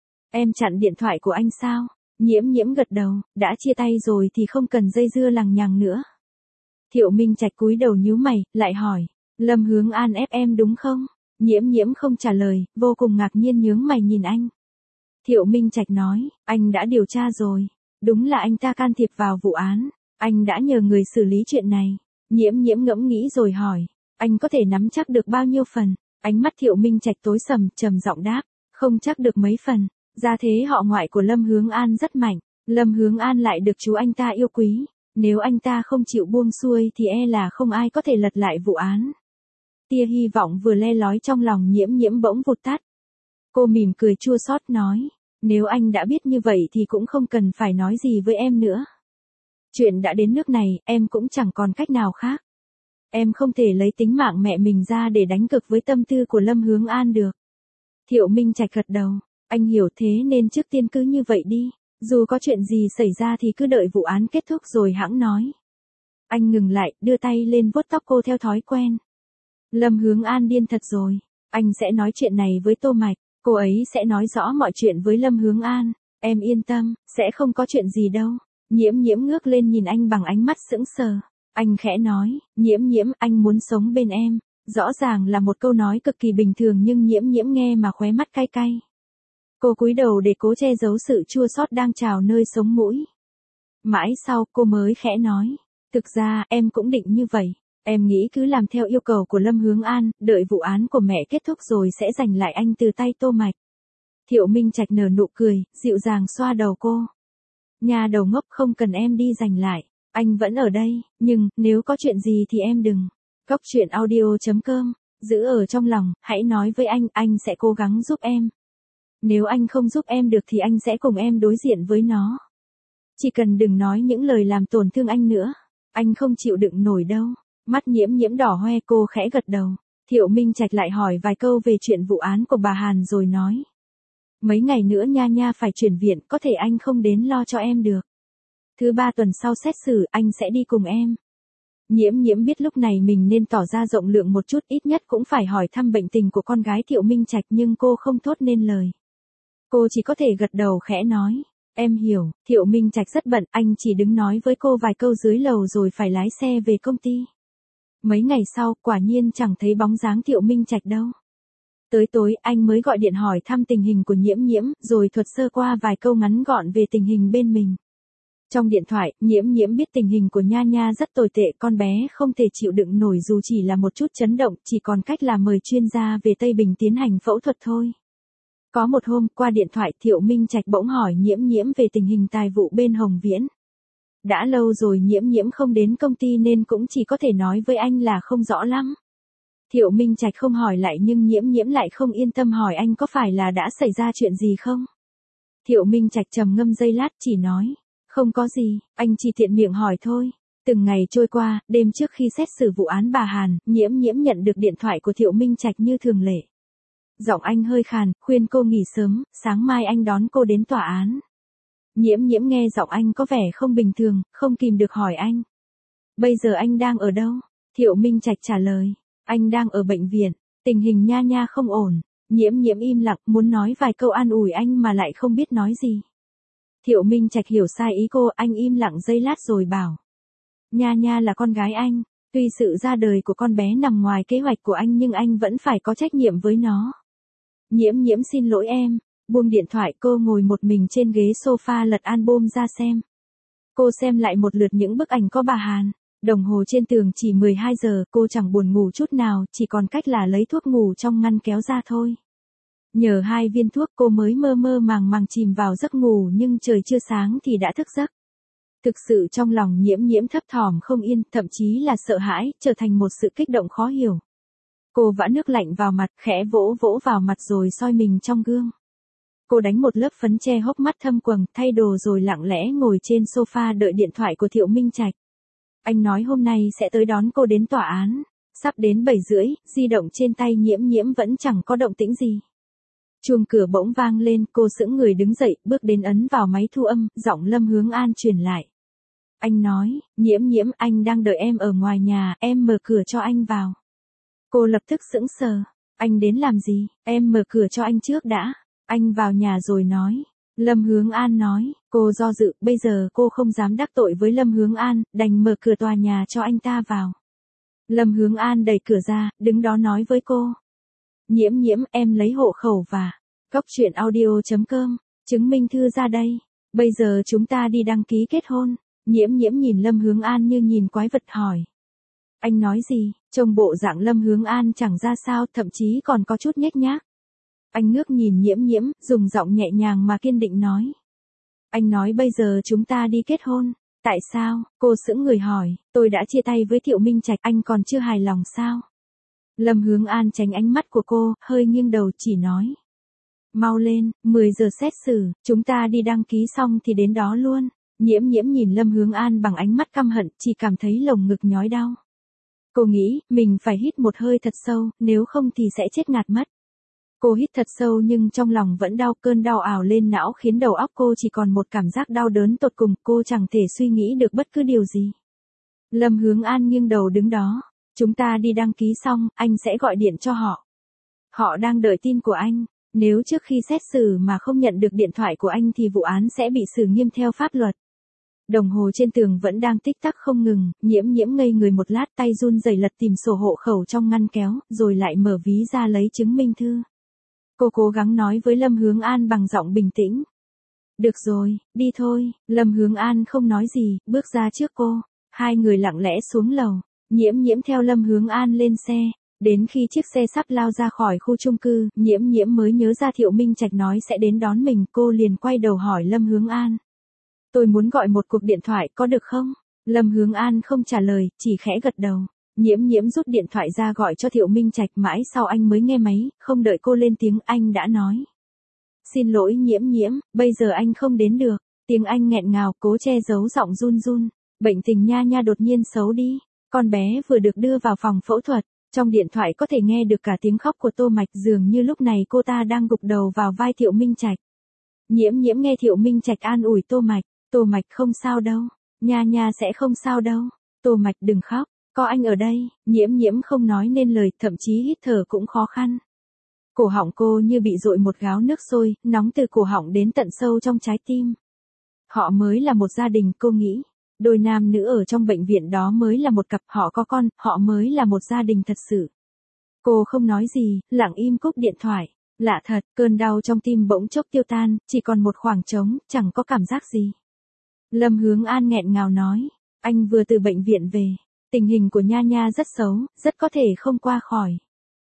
Em chặn điện thoại của anh sao? Nhiễm nhiễm gật đầu, đã chia tay rồi thì không cần dây dưa lằng nhằng nữa. Thiệu Minh Trạch cúi đầu nhíu mày, lại hỏi. Lâm Hướng An ép em đúng không? Nhiễm nhiễm không trả lời, vô cùng ngạc nhiên nhướng mày nhìn anh. Thiệu Minh Trạch nói, anh đã điều tra rồi. Đúng là anh ta can thiệp vào vụ án. Anh đã nhờ người xử lý chuyện này. Nhiễm nhiễm ngẫm nghĩ rồi hỏi. Anh có thể nắm chắc được bao nhiêu phần? Ánh mắt Thiệu Minh Trạch tối sầm, trầm giọng đáp. Không chắc được mấy phần. Gia thế họ ngoại của Lâm Hướng An rất mạnh. Lâm Hướng An lại được chú anh ta yêu quý. Nếu anh ta không chịu buông xuôi thì e là không ai có thể lật lại vụ án. Tia hy vọng vừa le lói trong lòng nhiễm nhiễm bỗng vụt tắt. Cô mỉm cười chua xót nói. Nếu anh đã biết như vậy thì cũng không cần phải nói gì với em nữa. Chuyện đã đến nước này, em cũng chẳng còn cách nào khác. Em không thể lấy tính mạng mẹ mình ra để đánh cực với tâm tư của Lâm Hướng An được. Thiệu Minh Trạch gật đầu. Anh hiểu thế nên trước tiên cứ như vậy đi. Dù có chuyện gì xảy ra thì cứ đợi vụ án kết thúc rồi hẵng nói. Anh ngừng lại, đưa tay lên vuốt tóc cô theo thói quen. Lâm Hướng An điên thật rồi. Anh sẽ nói chuyện này với Tô Mạch. Cô ấy sẽ nói rõ mọi chuyện với Lâm Hướng An. Em yên tâm, sẽ không có chuyện gì đâu. Nhiễm nhiễm ngước lên nhìn anh bằng ánh mắt sững sờ. Anh khẽ nói, nhiễm nhiễm, anh muốn sống bên em. Rõ ràng là một câu nói cực kỳ bình thường nhưng nhiễm nhiễm nghe mà khóe mắt cay cay. Cô cúi đầu để cố che giấu sự chua xót đang trào nơi sống mũi. Mãi sau cô mới khẽ nói. Thực ra em cũng định như vậy. Em nghĩ cứ làm theo yêu cầu của Lâm Hướng An, đợi vụ án của mẹ kết thúc rồi sẽ giành lại anh từ tay Tô Mạch. Thiệu Minh Trạch nở nụ cười, dịu dàng xoa đầu cô. Nhà đầu ngốc, không cần em đi giành lại. Anh vẫn ở đây, nhưng nếu có chuyện gì thì em đừng. Cóc truyện audio.com, giữ ở trong lòng, hãy nói với anh sẽ cố gắng giúp em. Nếu anh không giúp em được thì anh sẽ cùng em đối diện với nó. Chỉ cần đừng nói những lời làm tổn thương anh nữa. Anh không chịu đựng nổi đâu. Mắt nhiễm nhiễm đỏ hoe, cô khẽ gật đầu. Thiệu Minh Trạch lại hỏi vài câu về chuyện vụ án của bà Hàn rồi nói. Mấy ngày nữa nha nha phải chuyển viện, có thể anh không đến lo cho em được. Thứ 3 tuần sau xét xử, anh sẽ đi cùng em. Nhiễm nhiễm biết lúc này mình nên tỏ ra rộng lượng một chút, ít nhất cũng phải hỏi thăm bệnh tình của con gái Thiệu Minh Trạch, nhưng cô không thốt nên lời. Cô chỉ có thể gật đầu khẽ nói. Em hiểu, Thiệu Minh Trạch rất bận, anh chỉ đứng nói với cô vài câu dưới lầu rồi phải lái xe về công ty. Mấy ngày sau, quả nhiên chẳng thấy bóng dáng Thiệu Minh Trạch đâu. Tới tối, anh mới gọi điện hỏi thăm tình hình của nhiễm nhiễm, rồi thuật sơ qua vài câu ngắn gọn về tình hình bên mình. Trong điện thoại, nhiễm nhiễm biết tình hình của nha nha rất tồi tệ, con bé không thể chịu đựng nổi dù chỉ là một chút chấn động, chỉ còn cách là mời chuyên gia về Tây Bình tiến hành phẫu thuật thôi. Có một hôm, qua điện thoại Thiệu Minh Trạch bỗng hỏi nhiễm nhiễm về tình hình tài vụ bên Hồng Viễn. Đã lâu rồi nhiễm nhiễm không đến công ty nên cũng chỉ có thể nói với anh là không rõ lắm. Thiệu Minh Trạch không hỏi lại nhưng nhiễm nhiễm lại không yên tâm hỏi anh có phải là đã xảy ra chuyện gì không. Thiệu Minh Trạch trầm ngâm giây lát chỉ nói. Không có gì, anh chỉ tiện miệng hỏi thôi. Từng ngày trôi qua, đêm trước khi xét xử vụ án bà Hàn, nhiễm nhiễm nhận được điện thoại của Thiệu Minh Trạch như thường lệ. Giọng anh hơi khàn, khuyên cô nghỉ sớm, sáng mai anh đón cô đến tòa án. Nhiễm nhiễm nghe giọng anh có vẻ không bình thường, không kìm được hỏi anh. Bây giờ anh đang ở đâu? Thiệu Minh Trạch trả lời. Anh đang ở bệnh viện, tình hình nha nha không ổn. Nhiễm nhiễm im lặng, muốn nói vài câu an ủi anh mà lại không biết nói gì. Thiệu Minh Trạch hiểu sai ý cô, anh im lặng giây lát rồi bảo. Nha nha là con gái anh, tuy sự ra đời của con bé nằm ngoài kế hoạch của anh nhưng anh vẫn phải có trách nhiệm với nó. Nhiễm nhiễm xin lỗi em. Buông điện thoại, cô ngồi một mình trên ghế sofa lật album ra xem. Cô xem lại một lượt những bức ảnh có bà Hàn. Đồng hồ trên tường chỉ 12 giờ, cô chẳng buồn ngủ chút nào, chỉ còn cách là lấy thuốc ngủ trong ngăn kéo ra thôi. Nhờ 2 viên thuốc cô mới mơ mơ màng màng chìm vào giấc ngủ nhưng trời chưa sáng thì đã thức giấc. Thực sự trong lòng nhiễm nhiễm thấp thỏm không yên, thậm chí là sợ hãi, trở thành một sự kích động khó hiểu. Cô vã nước lạnh vào mặt, khẽ vỗ vỗ vào mặt rồi soi mình trong gương. Cô đánh một lớp phấn che hốc mắt thâm quầng, thay đồ rồi lặng lẽ ngồi trên sofa đợi điện thoại của Thiệu Minh Trạch. Anh nói hôm nay sẽ tới đón cô đến tòa án. Sắp đến 7 rưỡi, di động trên tay nhiễm nhiễm vẫn chẳng có động tĩnh gì. Chuông cửa bỗng vang lên, cô sững người đứng dậy, bước đến ấn vào máy thu âm, giọng Lâm Hướng An truyền lại. Anh nói, Nhiễm Nhiễm, anh đang đợi em ở ngoài nhà, em mở cửa cho anh vào. Cô lập tức sững sờ. Anh đến làm gì? Em mở cửa cho anh trước đã. Anh vào nhà rồi nói. Lâm Hướng An nói, cô do dự, bây giờ cô không dám đắc tội với Lâm Hướng An, đành mở cửa tòa nhà cho anh ta vào. Lâm Hướng An đẩy cửa ra, đứng đó nói với cô. Nhiễm Nhiễm, em lấy hộ khẩu và cóc truyện audio.com, chứng minh thư ra đây. Bây giờ chúng ta đi đăng ký kết hôn. Nhiễm Nhiễm nhìn Lâm Hướng An như nhìn quái vật hỏi. Anh nói gì? Trông bộ dạng Lâm Hướng An chẳng ra sao, thậm chí còn có chút nhếch nhác. Anh ngước nhìn Nhiễm Nhiễm, dùng giọng nhẹ nhàng mà kiên định nói. Anh nói bây giờ chúng ta đi kết hôn. Tại sao? Cô sững người hỏi, tôi đã chia tay với Thiệu Minh Trạch, anh còn chưa hài lòng sao? Lâm Hướng An tránh ánh mắt của cô, hơi nghiêng đầu chỉ nói. Mau lên, 10 giờ xét xử, chúng ta đi đăng ký xong thì đến đó luôn. Nhiễm Nhiễm nhìn Lâm Hướng An bằng ánh mắt căm hận, chỉ cảm thấy lồng ngực nhói đau. Cô nghĩ, mình phải hít một hơi thật sâu, nếu không thì sẽ chết ngạt mất. Cô hít thật sâu nhưng trong lòng vẫn đau, cơn đau ào lên não khiến đầu óc cô chỉ còn một cảm giác đau đớn tột cùng, cô chẳng thể suy nghĩ được bất cứ điều gì. Lâm Hướng An nghiêng đầu đứng đó. Chúng ta đi đăng ký xong, anh sẽ gọi điện cho họ. Họ đang đợi tin của anh. Nếu trước khi xét xử mà không nhận được điện thoại của anh thì vụ án sẽ bị xử nghiêm theo pháp luật. Đồng hồ trên tường vẫn đang tích tắc không ngừng, Nhiễm Nhiễm ngây người một lát, tay run rẩy lật tìm sổ hộ khẩu trong ngăn kéo, rồi lại mở ví ra lấy chứng minh thư. Cô cố gắng nói với Lâm Hướng An bằng giọng bình tĩnh. Được rồi, đi thôi. Lâm Hướng An không nói gì, bước ra trước cô. Hai người lặng lẽ xuống lầu. Nhiễm Nhiễm theo Lâm Hướng An lên xe. Đến khi chiếc xe sắp lao ra khỏi khu chung cư, Nhiễm Nhiễm mới nhớ ra Thiệu Minh Trạch nói sẽ đến đón mình, cô liền quay đầu hỏi Lâm Hướng An. Tôi muốn gọi một cuộc điện thoại, có được không? Lâm Hướng An không trả lời, chỉ khẽ gật đầu. Nhiễm Nhiễm rút điện thoại ra gọi cho Thiệu Minh Trạch, mãi sau anh mới nghe máy, không đợi cô lên tiếng anh đã nói. Xin lỗi Nhiễm Nhiễm, bây giờ anh không đến được. Tiếng anh nghẹn ngào, cố che giấu giọng run run. Bệnh tình Nha Nha đột nhiên xấu đi. Con bé vừa được đưa vào phòng phẫu thuật. Trong điện thoại có thể nghe được cả tiếng khóc của Tô Mạch, dường như lúc này cô ta đang gục đầu vào vai Thiệu Minh Trạch. Nhiễm Nhiễm nghe Thiệu Minh Trạch an ủi Tô Mạch. Tô Mạch không sao đâu. Nha Nha sẽ không sao đâu. Tô Mạch đừng khóc. Có anh ở đây. Nhiễm Nhiễm không nói nên lời, thậm chí hít thở cũng khó khăn. Cổ họng cô như bị dội một gáo nước sôi, nóng từ cổ họng đến tận sâu trong trái tim. Họ mới là một gia đình, cô nghĩ. Đôi nam nữ ở trong bệnh viện đó mới là một cặp, họ có con, họ mới là một gia đình thật sự. Cô không nói gì, lặng im cúp điện thoại. Lạ thật, cơn đau trong tim bỗng chốc tiêu tan, chỉ còn một khoảng trống, chẳng có cảm giác gì. Lâm Hướng An nghẹn ngào nói, anh vừa từ bệnh viện về. Tình hình của Nha Nha rất xấu, rất có thể không qua khỏi.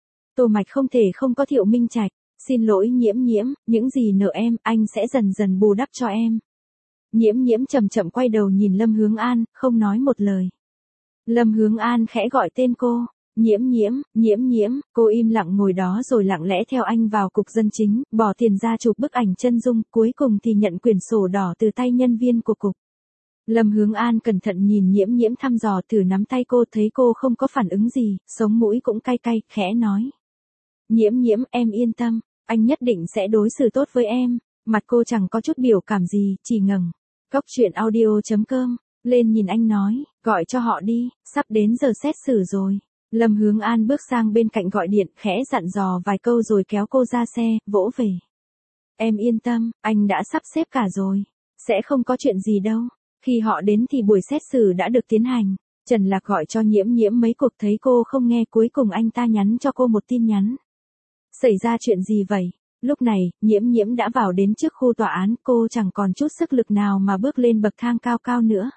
Tô Mạch không thể không có Thiệu Minh Trạch. Xin lỗi Nhiễm Nhiễm, những gì nợ em, anh sẽ dần dần bù đắp cho em. Nhiễm Nhiễm chậm chậm quay đầu nhìn Lâm Hướng An, không nói một lời. Lâm Hướng An khẽ gọi tên cô. Nhiễm Nhiễm, Nhiễm Nhiễm, cô im lặng ngồi đó rồi lặng lẽ theo anh vào cục dân chính, bỏ tiền ra chụp bức ảnh chân dung, cuối cùng thì nhận quyển sổ đỏ từ tay nhân viên của cục. Lâm Hướng An cẩn thận nhìn Nhiễm Nhiễm thăm dò, thử nắm tay cô, thấy cô không có phản ứng gì, sống mũi cũng cay cay, khẽ nói. Nhiễm Nhiễm, em yên tâm, anh nhất định sẽ đối xử tốt với em. Mặt cô chẳng có chút biểu cảm gì, chỉ ngẩng. Cóc truyện audio.com, lên nhìn anh nói, gọi cho họ đi, sắp đến giờ xét xử rồi. Lâm Hướng An bước sang bên cạnh gọi điện, khẽ dặn dò vài câu rồi kéo cô ra xe, vỗ về. Em yên tâm, anh đã sắp xếp cả rồi. Sẽ không có chuyện gì đâu. Khi họ đến thì buổi xét xử đã được tiến hành. Trần Lạc gọi cho Nhiễm Nhiễm mấy cuộc, thấy cô không nghe, cuối cùng anh ta nhắn cho cô một tin nhắn. Xảy ra chuyện gì vậy? Lúc này, Nhiễm Nhiễm đã vào đến trước khu tòa án, cô chẳng còn chút sức lực nào mà bước lên bậc thang cao cao nữa.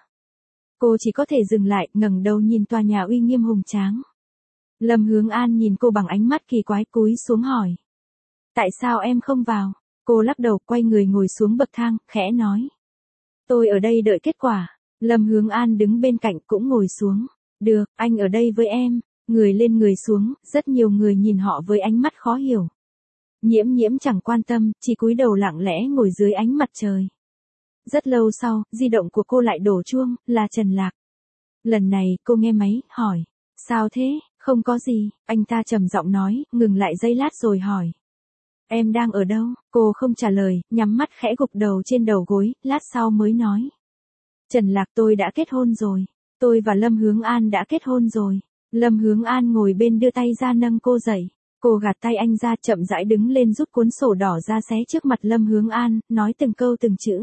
Cô chỉ có thể dừng lại, ngẩng đầu nhìn tòa nhà uy nghiêm hùng tráng. Lâm Hướng An nhìn cô bằng ánh mắt kỳ quái, cúi xuống hỏi. Tại sao em không vào? Cô lắc đầu, quay người ngồi xuống bậc thang, khẽ nói. Tôi ở đây đợi kết quả. Lâm Hướng An đứng bên cạnh cũng ngồi xuống. Được, anh ở đây với em. Người lên người xuống, rất nhiều người nhìn họ với ánh mắt khó hiểu. Nhiễm Nhiễm chẳng quan tâm, chỉ cúi đầu lặng lẽ ngồi dưới ánh mặt trời. Rất lâu sau, di động của cô lại đổ chuông, là Trần Lạc. Lần này, cô nghe máy, hỏi. Sao thế? Không có gì, anh ta trầm giọng nói, ngừng lại giây lát rồi hỏi. Em đang ở đâu? Cô không trả lời, nhắm mắt khẽ gục đầu trên đầu gối, lát sau mới nói. Trần Lạc, tôi đã kết hôn rồi. Tôi và Lâm Hướng An đã kết hôn rồi. Lâm Hướng An ngồi bên đưa tay ra nâng cô dậy. Cô gạt tay anh ra, chậm rãi đứng lên rút cuốn sổ đỏ ra xé trước mặt Lâm Hướng An, nói từng câu từng chữ.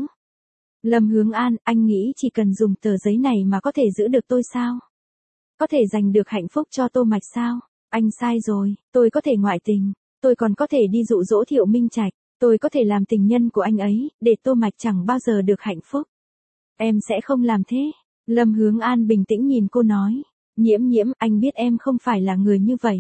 Lâm Hướng An, anh nghĩ chỉ cần dùng tờ giấy này mà có thể giữ được tôi sao? Có thể giành được hạnh phúc cho Tô Mạch sao? Anh sai rồi, tôi có thể ngoại tình, tôi còn có thể đi dụ dỗ Thiệu Minh Trạch, tôi có thể làm tình nhân của anh ấy, để Tô Mạch chẳng bao giờ được hạnh phúc. Em sẽ không làm thế. Lâm Hướng An bình tĩnh nhìn cô nói. Nhiễm Nhiễm, anh biết em không phải là người như vậy.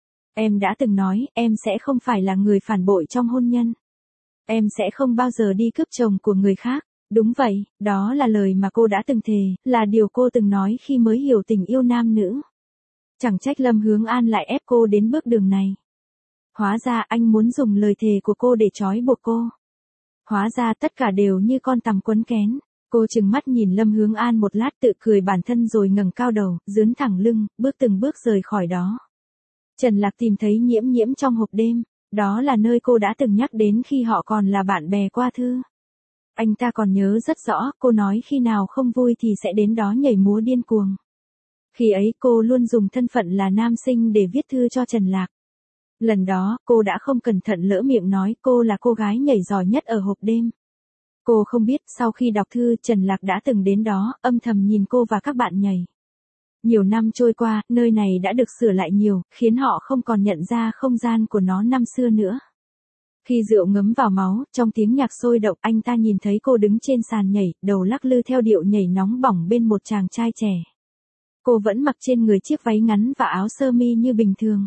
Em đã từng nói, em sẽ không phải là người phản bội trong hôn nhân. Em sẽ không bao giờ đi cướp chồng của người khác. Đúng vậy, đó là lời mà cô đã từng thề, là điều cô từng nói khi mới hiểu tình yêu nam nữ. Chẳng trách Lâm Hướng An lại ép cô đến bước đường này. Hóa ra anh muốn dùng lời thề của cô để trói buộc cô. Hóa ra tất cả đều như con tằm quấn kén. Cô trừng mắt nhìn Lâm Hướng An một lát, tự cười bản thân rồi ngẩng cao đầu, dướn thẳng lưng, bước từng bước rời khỏi đó. Trần Lạc tìm thấy Nhiễm Nhiễm trong hộp đêm. Đó là nơi cô đã từng nhắc đến khi họ còn là bạn bè qua thư. Anh ta còn nhớ rất rõ, cô nói khi nào không vui thì sẽ đến đó nhảy múa điên cuồng. Khi ấy cô luôn dùng thân phận là nam sinh để viết thư cho Trần Lạc. Lần đó, cô đã không cẩn thận lỡ miệng nói cô là cô gái nhảy giỏi nhất ở hộp đêm. Cô không biết sau khi đọc thư Trần Lạc đã từng đến đó, âm thầm nhìn cô và các bạn nhảy. Nhiều năm trôi qua, nơi này đã được sửa lại nhiều, khiến họ không còn nhận ra không gian của nó năm xưa nữa. Khi rượu ngấm vào máu, trong tiếng nhạc sôi động, anh ta nhìn thấy cô đứng trên sàn nhảy, đầu lắc lư theo điệu nhảy nóng bỏng bên một chàng trai trẻ. Cô vẫn mặc trên người chiếc váy ngắn và áo sơ mi như bình thường.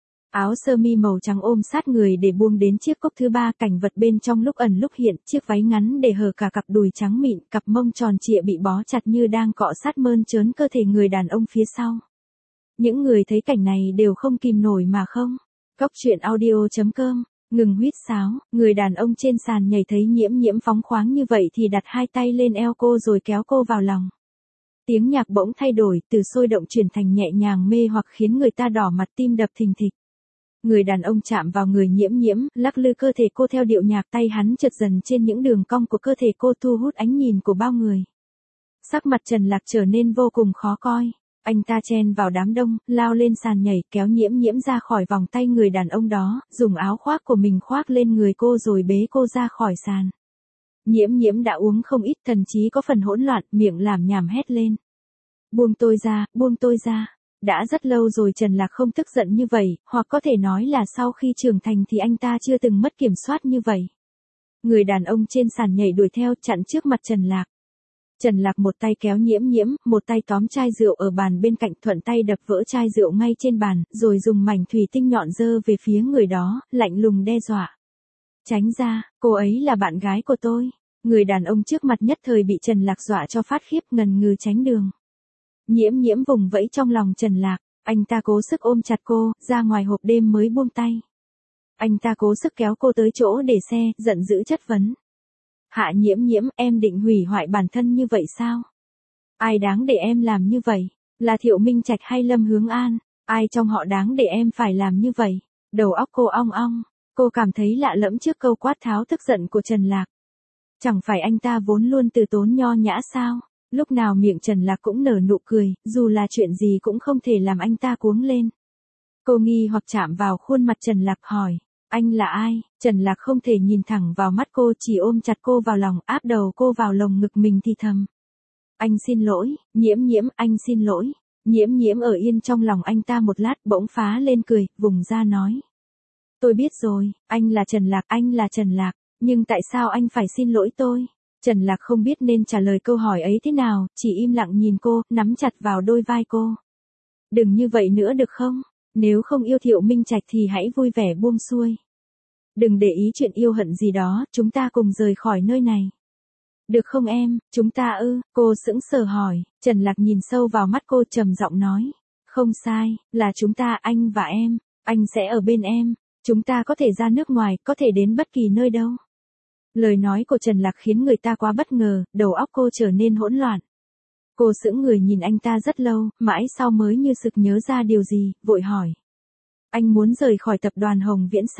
Áo sơ mi màu trắng ôm sát người để buông đến chiếc cốc thứ ba, cảnh vật bên trong lúc ẩn lúc hiện, chiếc váy ngắn để hở cả cặp đùi trắng mịn, cặp mông tròn trịa bị bó chặt như đang cọ sát mơn trớn cơ thể người đàn ông phía sau. Những người thấy cảnh này đều không kìm nổi mà không. Cóc truyện audio.com. Ngừng huýt sáo, người đàn ông trên sàn nhảy thấy Nhiễm Nhiễm phóng khoáng như vậy thì đặt hai tay lên eo cô rồi kéo cô vào lòng. Tiếng nhạc bỗng thay đổi, từ sôi động chuyển thành nhẹ nhàng mê hoặc khiến người ta đỏ mặt tim đập thình thịch. Người đàn ông chạm vào người Nhiễm Nhiễm, lắc lư cơ thể cô theo điệu nhạc, tay hắn trượt dần trên những đường cong của cơ thể cô, thu hút ánh nhìn của bao người. Sắc mặt Trần Lạc trở nên vô cùng khó coi. Anh ta chen vào đám đông, lao lên sàn nhảy, kéo Nhiễm Nhiễm ra khỏi vòng tay người đàn ông đó, dùng áo khoác của mình khoác lên người cô rồi bế cô ra khỏi sàn. Nhiễm Nhiễm đã uống không ít, thần trí có phần hỗn loạn, miệng lảm nhảm hét lên. Buông tôi ra, buông tôi ra. Đã rất lâu rồi Trần Lạc không tức giận như vậy, hoặc có thể nói là sau khi trưởng thành thì anh ta chưa từng mất kiểm soát như vậy. Người đàn ông trên sàn nhảy đuổi theo, chặn trước mặt Trần Lạc. Trần Lạc một tay kéo Nhiễm Nhiễm, một tay tóm chai rượu ở bàn bên cạnh, thuận tay đập vỡ chai rượu ngay trên bàn, rồi dùng mảnh thủy tinh nhọn giơ về phía người đó, lạnh lùng đe dọa. Tránh ra, cô ấy là bạn gái của tôi. Người đàn ông trước mặt nhất thời bị Trần Lạc dọa cho phát khiếp, ngần ngừ tránh đường. Nhiễm Nhiễm vùng vẫy trong lòng Trần Lạc, anh ta cố sức ôm chặt cô, ra ngoài hộp đêm mới buông tay. Anh ta cố sức kéo cô tới chỗ để xe, giận dữ chất vấn. Hạ Nhiễm Nhiễm, em định hủy hoại bản thân như vậy sao? Ai đáng để em làm như vậy? Là Thiệu Minh Trạch hay Lâm Hướng An? Ai trong họ đáng để em phải làm như vậy? Đầu óc cô ong ong, cô cảm thấy lạ lẫm trước câu quát tháo tức giận của Trần Lạc. Chẳng phải anh ta vốn luôn từ tốn nho nhã sao? Lúc nào miệng Trần Lạc cũng nở nụ cười, dù là chuyện gì cũng không thể làm anh ta cuống lên. Cô nghi hoặc chạm vào khuôn mặt Trần Lạc hỏi, anh là ai? Trần Lạc không thể nhìn thẳng vào mắt cô, chỉ ôm chặt cô vào lòng, áp đầu cô vào lồng ngực mình thì thầm. Anh xin lỗi, Nhiễm Nhiễm, anh xin lỗi. Nhiễm Nhiễm ở yên trong lòng anh ta một lát, bỗng phá lên cười, vùng ra nói. Tôi biết rồi, anh là Trần Lạc, anh là Trần Lạc, nhưng tại sao anh phải xin lỗi tôi? Trần Lạc không biết nên trả lời câu hỏi ấy thế nào, chỉ im lặng nhìn cô, nắm chặt vào đôi vai cô. Đừng như vậy nữa được không? Nếu không yêu Thiệu Minh Trạch thì hãy vui vẻ buông xuôi. Đừng để ý chuyện yêu hận gì đó, chúng ta cùng rời khỏi nơi này. Được không em, chúng ta ư? Cô sững sờ hỏi, Trần Lạc nhìn sâu vào mắt cô trầm giọng nói. Không sai, là chúng ta, anh và em, anh sẽ ở bên em, chúng ta có thể ra nước ngoài, có thể đến bất kỳ nơi đâu. Lời nói của Trần Lạc khiến người ta quá bất ngờ, đầu óc cô trở nên hỗn loạn. Cô sững người nhìn anh ta rất lâu, mãi sau mới như sực nhớ ra điều gì, vội hỏi. Anh muốn rời khỏi tập đoàn Hồng Viễn sao?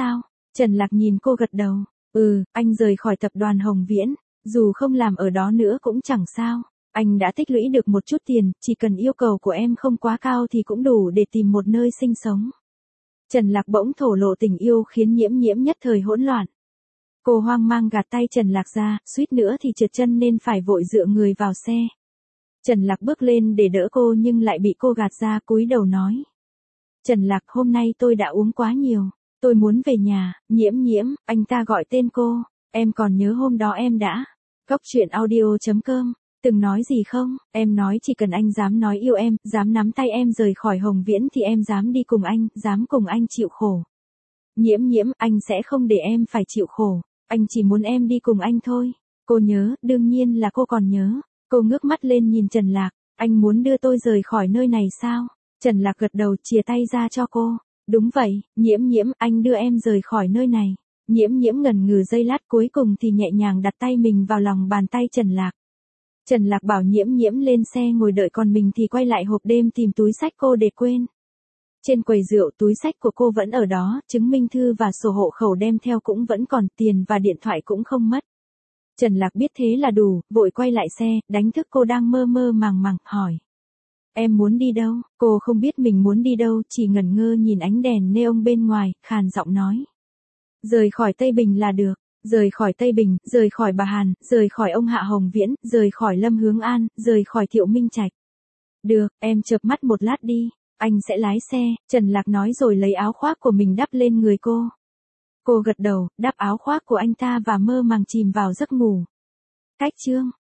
Trần Lạc nhìn cô gật đầu. Anh rời khỏi tập đoàn Hồng Viễn, dù không làm ở đó nữa cũng chẳng sao. Anh đã tích lũy được một chút tiền, chỉ cần yêu cầu của em không quá cao thì cũng đủ để tìm một nơi sinh sống. Trần Lạc bỗng thổ lộ tình yêu khiến Nhiễm Nhiễm nhất thời hỗn loạn. Cô hoang mang gạt tay Trần Lạc ra, suýt nữa thì trượt chân nên phải vội dựa người vào xe. Trần Lạc bước lên để đỡ cô nhưng lại bị cô gạt ra, cúi đầu nói. Trần Lạc, hôm nay tôi đã uống quá nhiều, tôi muốn về nhà. Nhiễm Nhiễm, anh ta gọi tên cô, em còn nhớ hôm đó em đã. Cóc truyện audio.com, từng nói gì không? Em nói chỉ cần anh dám nói yêu em, dám nắm tay em rời khỏi Hồng Viễn thì em dám đi cùng anh, dám cùng anh chịu khổ. Nhiễm Nhiễm, anh sẽ không để em phải chịu khổ, anh chỉ muốn em đi cùng anh thôi. Cô nhớ, đương nhiên là cô còn nhớ. Cô ngước mắt lên nhìn Trần Lạc, anh muốn đưa tôi rời khỏi nơi này sao? Trần Lạc gật đầu, chìa tay ra cho cô. Đúng vậy, Nhiễm Nhiễm, anh đưa em rời khỏi nơi này. Nhiễm Nhiễm ngần ngừ giây lát, cuối cùng thì nhẹ nhàng đặt tay mình vào lòng bàn tay Trần Lạc. Trần Lạc bảo Nhiễm Nhiễm lên xe ngồi đợi, còn mình thì quay lại hộp đêm tìm túi xách cô để quên. Trên quầy rượu túi xách của cô vẫn ở đó, chứng minh thư và sổ hộ khẩu đem theo cũng vẫn còn, tiền và điện thoại cũng không mất. Trần Lạc biết thế là đủ, vội quay lại xe, đánh thức cô đang mơ mơ màng màng, hỏi. Em muốn đi đâu? Cô không biết mình muốn đi đâu, chỉ ngẩn ngơ nhìn ánh đèn neon bên ngoài, khàn giọng nói. Rời khỏi Tây Bình là được, rời khỏi Tây Bình, rời khỏi bà Hàn, rời khỏi ông Hạ Hồng Viễn, rời khỏi Lâm Hướng An, rời khỏi Thiệu Minh Trạch. Được, em chợp mắt một lát đi, anh sẽ lái xe, Trần Lạc nói rồi lấy áo khoác của mình đắp lên người cô. Cô gật đầu, đắp áo khoác của anh ta và mơ màng chìm vào giấc ngủ. Cách chương